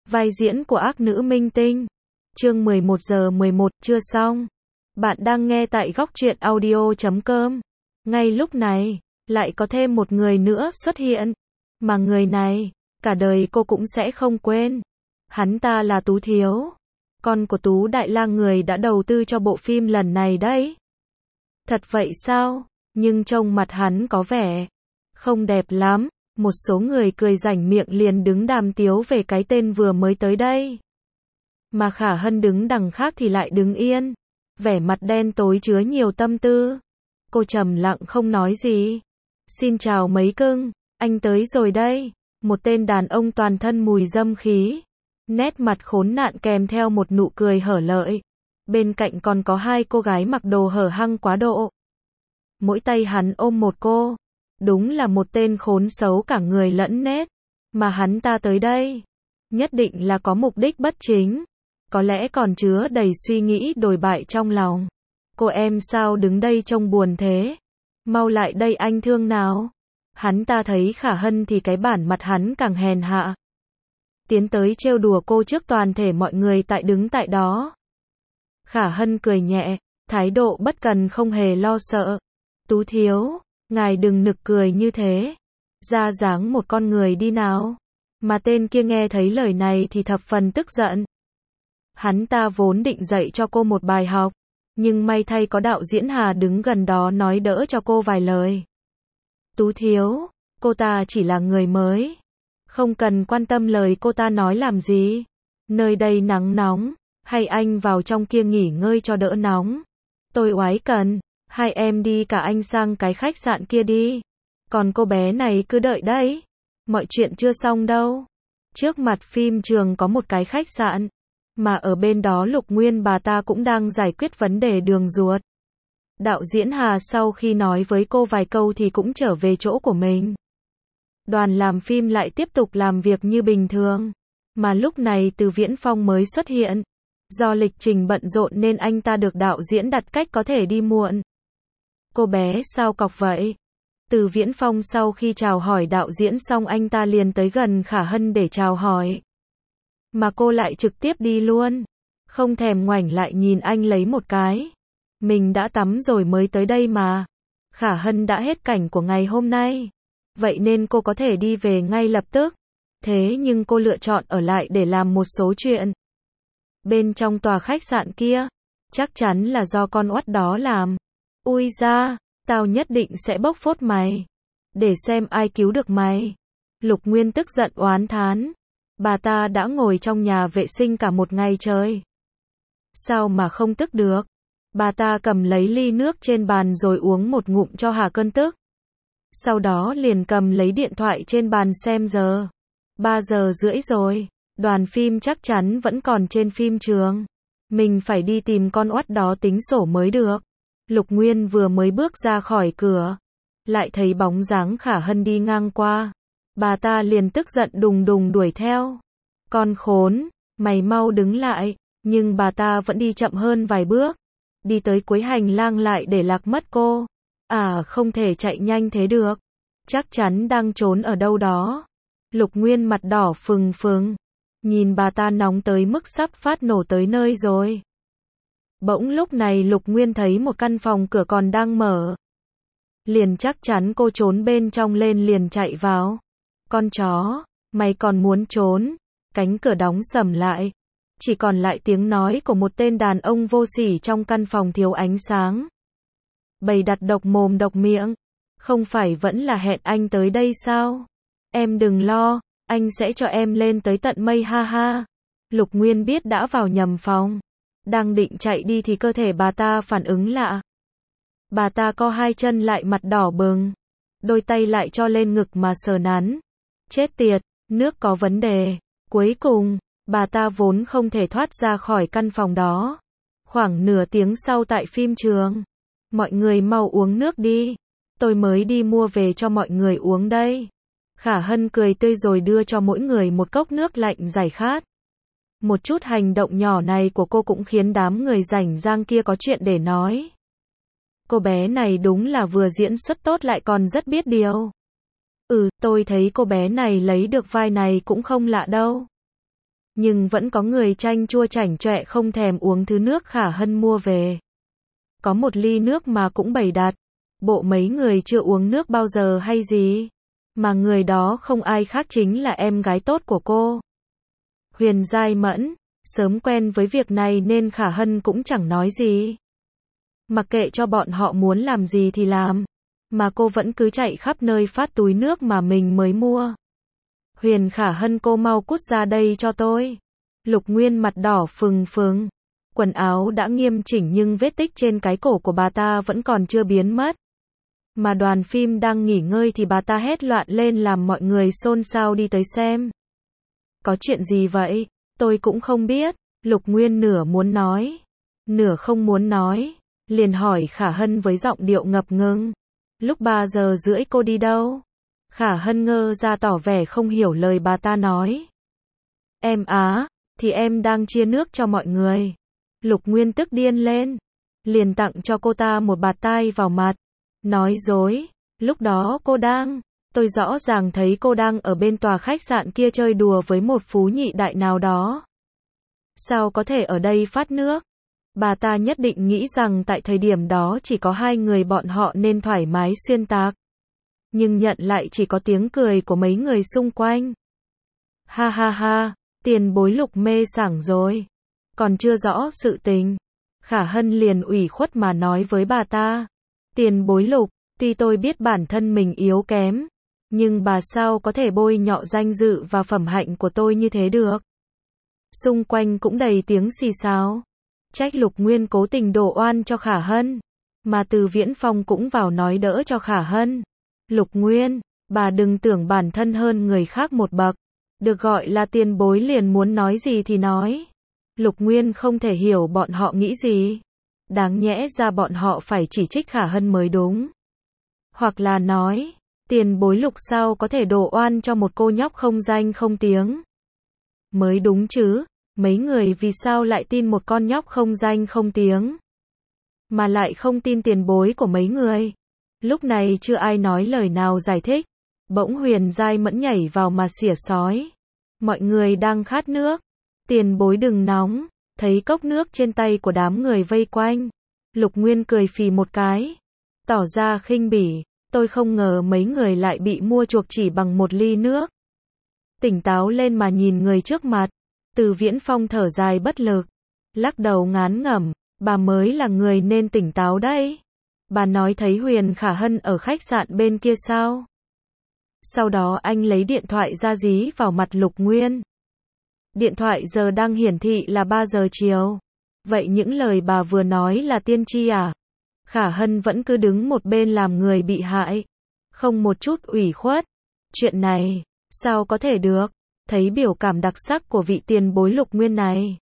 vai diễn của ác nữ minh tinh. Chương 11:11 chưa xong. Bạn đang nghe tại góc truyện audio.com. Ngay lúc này, lại có thêm một người nữa xuất hiện. Mà người này, cả đời cô cũng sẽ không quên. Hắn ta là Tú Thiếu. Con của Tú Đại Lang, người đã đầu tư cho bộ phim lần này đấy. Thật vậy sao? Nhưng trông mặt hắn có vẻ không đẹp lắm. Một số người cười rảnh miệng liền đứng đàm tiếu về cái tên vừa mới tới đây. Mà Khả Hân đứng đằng khác thì lại đứng yên, vẻ mặt đen tối chứa nhiều tâm tư. Cô trầm lặng không nói gì. Xin chào mấy cưng, anh tới rồi đây. Một tên đàn ông toàn thân mùi dâm khí, nét mặt khốn nạn kèm theo một nụ cười hở lợi. Bên cạnh còn có hai cô gái mặc đồ hở hang quá độ. Mỗi tay hắn ôm một cô. Đúng là một tên khốn xấu cả người lẫn nết. Mà hắn ta tới đây, nhất định là có mục đích bất chính. Có lẽ còn chứa đầy suy nghĩ đồi bại trong lòng. Cô em sao đứng đây trông buồn thế? Mau lại đây anh thương nào. Hắn ta thấy Khả Hân thì cái bản mặt hắn càng hèn hạ. Tiến tới trêu đùa cô trước toàn thể mọi người đứng tại đó. Khả Hân cười nhẹ, thái độ bất cần không hề lo sợ. Tú Thiếu, ngài đừng nực cười như thế. Ra dáng một con người đi nào. Mà tên kia nghe thấy lời này thì thập phần tức giận. Hắn ta vốn định dạy cho cô một bài học, nhưng may thay có đạo diễn Hà đứng gần đó nói đỡ cho cô vài lời. Tú Thiếu, cô ta chỉ là người mới. Không cần quan tâm lời cô ta nói làm gì. Nơi đây nắng nóng, hay anh vào trong kia nghỉ ngơi cho đỡ nóng. Tôi oái cần, hai em đi cả anh sang cái khách sạn kia đi. Còn cô bé này cứ đợi đấy. Mọi chuyện chưa xong đâu. Trước mặt phim trường có một cái khách sạn. Mà ở bên đó Lục Nguyên bà ta cũng đang giải quyết vấn đề đường ruột. Đạo diễn Hà sau khi nói với cô vài câu thì cũng trở về chỗ của mình. Đoàn làm phim lại tiếp tục làm việc như bình thường. Mà lúc này Từ Viễn Phong mới xuất hiện. Do lịch trình bận rộn nên anh ta được đạo diễn đặt cách có thể đi muộn. Cô bé sao cọc vậy? Từ Viễn Phong sau khi chào hỏi đạo diễn xong anh ta liền tới gần Khả Hân để chào hỏi. Mà cô lại trực tiếp đi luôn. Không thèm ngoảnh lại nhìn anh lấy một cái. Mình đã tắm rồi mới tới đây mà. Khả Hân đã hết cảnh của ngày hôm nay. Vậy nên cô có thể đi về ngay lập tức. Thế nhưng cô lựa chọn ở lại để làm một số chuyện. Bên trong tòa khách sạn kia, chắc chắn là do con oắt đó làm. Ui da, tao nhất định sẽ bóc phốt mày. Để xem ai cứu được mày. Lục Nguyên tức giận oán thán. Bà ta đã ngồi trong nhà vệ sinh cả một ngày trời. Sao mà không tức được? Bà ta cầm lấy ly nước trên bàn rồi uống một ngụm cho hạ cơn tức. Sau đó liền cầm lấy điện thoại trên bàn xem giờ. 3:30 rồi. Đoàn phim chắc chắn vẫn còn trên phim trường. Mình phải đi tìm con oắt đó tính sổ mới được. Lục Nguyên vừa mới bước ra khỏi cửa, lại thấy bóng dáng Khả Hân đi ngang qua. Bà ta liền tức giận đùng đùng đuổi theo. Con khốn, mày mau đứng lại. Nhưng bà ta vẫn đi chậm hơn vài bước. Đi tới cuối hành lang lại để lạc mất cô. À, không thể chạy nhanh thế được. Chắc chắn đang trốn ở đâu đó. Lục Nguyên mặt đỏ phừng phừng. Nhìn bà ta nóng tới mức sắp phát nổ tới nơi rồi. Bỗng lúc này Lục Nguyên thấy một căn phòng cửa còn đang mở. Liền chắc chắn cô trốn bên trong lên liền chạy vào. Con chó, mày còn muốn trốn? Cánh cửa đóng sầm lại. Chỉ còn lại tiếng nói của một tên đàn ông vô sỉ trong căn phòng thiếu ánh sáng. Bày đặt độc mồm độc miệng. Không phải vẫn là hẹn anh tới đây sao? Em đừng lo, anh sẽ cho em lên tới tận mây ha ha. Lục Nguyên biết đã vào nhầm phòng. Đang định chạy đi thì cơ thể bà ta phản ứng lạ. Bà ta co hai chân lại mặt đỏ bừng. Đôi tay lại cho lên ngực mà sờ nắn. Chết tiệt, nước có vấn đề. Cuối cùng, bà ta vốn không thể thoát ra khỏi căn phòng đó. Khoảng nửa tiếng sau tại phim trường. Mọi người mau uống nước đi. Tôi mới đi mua về cho mọi người uống đây. Khả Hân cười tươi rồi đưa cho mỗi người một cốc nước lạnh giải khát. Một chút hành động nhỏ này của cô cũng khiến đám người rảnh rang kia có chuyện để nói. Cô bé này đúng là vừa diễn xuất tốt lại còn rất biết điều. Tôi thấy cô bé này lấy được vai này cũng không lạ đâu. Nhưng vẫn có người chanh chua chảnh chọe không thèm uống thứ nước Khả Hân mua về. Có một ly nước mà cũng bày đặt. Bộ mấy người chưa uống nước bao giờ hay gì? Mà người đó không ai khác chính là em gái tốt của cô. Huyền Giai Mẫn, sớm quen với việc này nên Khả Hân cũng chẳng nói gì. Mặc kệ cho bọn họ muốn làm gì thì làm. Mà cô vẫn cứ chạy khắp nơi phát túi nước mà mình mới mua. Huyền Khả Hân, cô mau cút ra đây cho tôi. Lục Nguyên mặt đỏ phừng phừng. Quần áo đã nghiêm chỉnh nhưng vết tích trên cái cổ của bà ta vẫn còn chưa biến mất. Mà đoàn phim đang nghỉ ngơi thì bà ta hét loạn lên làm mọi người xôn xao đi tới xem. Có chuyện gì vậy? Tôi cũng không biết. Lục Nguyên nửa muốn nói, nửa không muốn nói. Liền hỏi Khả Hân với giọng điệu ngập ngừng. Lúc 3 giờ rưỡi cô đi đâu? Khả Hân ngơ ra tỏ vẻ không hiểu lời bà ta nói. Em á, thì em đang chia nước cho mọi người. Lục Nguyên tức điên lên. Liền tặng cho cô ta một bạt tai vào mặt. Nói dối, lúc đó tôi rõ ràng thấy cô đang ở bên tòa khách sạn kia chơi đùa với một phú nhị đại nào đó. Sao có thể ở đây phát nước? Bà ta nhất định nghĩ rằng tại thời điểm đó chỉ có hai người bọn họ nên thoải mái xuyên tạc. Nhưng nhận lại chỉ có tiếng cười của mấy người xung quanh. Ha ha ha, tiền bối Lục mê sảng rồi. Còn chưa rõ sự tình. Khả Hân liền ủy khuất mà nói với bà ta. Tiền bối Lục, tuy tôi biết bản thân mình yếu kém. Nhưng bà sao có thể bôi nhọ danh dự và phẩm hạnh của tôi như thế được? Xung quanh cũng đầy tiếng xì xào. Trách Lục Nguyên cố tình đổ oan cho Khả Hân. Mà Từ Viễn Phong cũng vào nói đỡ cho Khả Hân. Lục Nguyên, bà đừng tưởng bản thân hơn người khác một bậc. Được gọi là tiền bối liền muốn nói gì thì nói. Lục Nguyên không thể hiểu bọn họ nghĩ gì. Đáng nhẽ ra bọn họ phải chỉ trích Khả Hân mới đúng. Hoặc là nói, tiền bối Lục sao có thể đổ oan cho một cô nhóc không danh không tiếng. Mới đúng chứ, mấy người vì sao lại tin một con nhóc không danh không tiếng. Mà lại không tin tiền bối của mấy người. Lúc này chưa ai nói lời nào giải thích. Bỗng Huyền Giai Mẫn nhảy vào mà xỉa xói. Mọi người đang khát nước. Tiền bối đừng nóng. Thấy cốc nước trên tay của đám người vây quanh. Lục Nguyên cười phì một cái. Tỏ ra khinh bỉ. Tôi không ngờ mấy người lại bị mua chuộc chỉ bằng một ly nước. Tỉnh táo lên mà nhìn người trước mặt. Từ Viễn Phong thở dài bất lực. Lắc đầu ngán ngẩm. Bà mới là người nên tỉnh táo đấy. Bà nói thấy Huyền Khả Hân ở khách sạn bên kia sao? Sau đó anh lấy điện thoại ra dí vào mặt Lục Nguyên. Điện thoại giờ đang hiển thị là 3 giờ chiều. Vậy những lời bà vừa nói là tiên tri à? Khả Hân vẫn cứ đứng một bên làm người bị hại. Không một chút ủy khuất. Chuyện này, sao có thể được? Thấy biểu cảm đặc sắc của vị tiền bối Lục Nguyên này.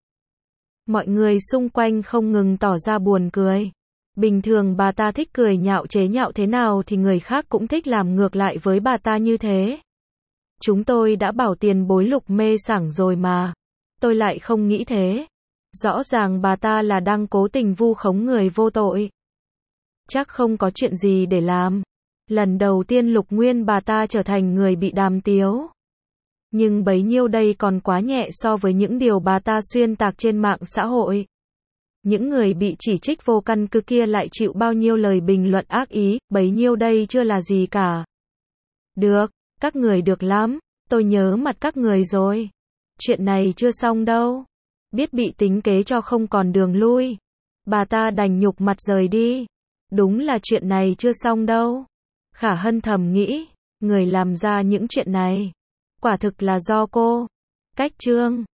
Mọi người xung quanh không ngừng tỏ ra buồn cười. Bình thường bà ta thích cười nhạo chế nhạo thế nào thì người khác cũng thích làm ngược lại với bà ta như thế. Chúng tôi đã bảo tiền bối Lục mê sảng rồi mà. Tôi lại không nghĩ thế. Rõ ràng bà ta là đang cố tình vu khống người vô tội. Chắc không có chuyện gì để làm. Lần đầu tiên Lục Nguyên bà ta trở thành người bị đàm tiếu. Nhưng bấy nhiêu đây còn quá nhẹ so với những điều bà ta xuyên tạc trên mạng xã hội. Những người bị chỉ trích vô căn cứ kia lại chịu bao nhiêu lời bình luận ác ý, bấy nhiêu đây chưa là gì cả. Được, các người được lắm, tôi nhớ mặt các người rồi. Chuyện này chưa xong đâu. Biết bị tính kế cho không còn đường lui. Bà ta đành nhục mặt rời đi. Đúng là chuyện này chưa xong đâu. Khả Hân thầm nghĩ, người làm ra những chuyện này. Quả thực là do cô. Cách chương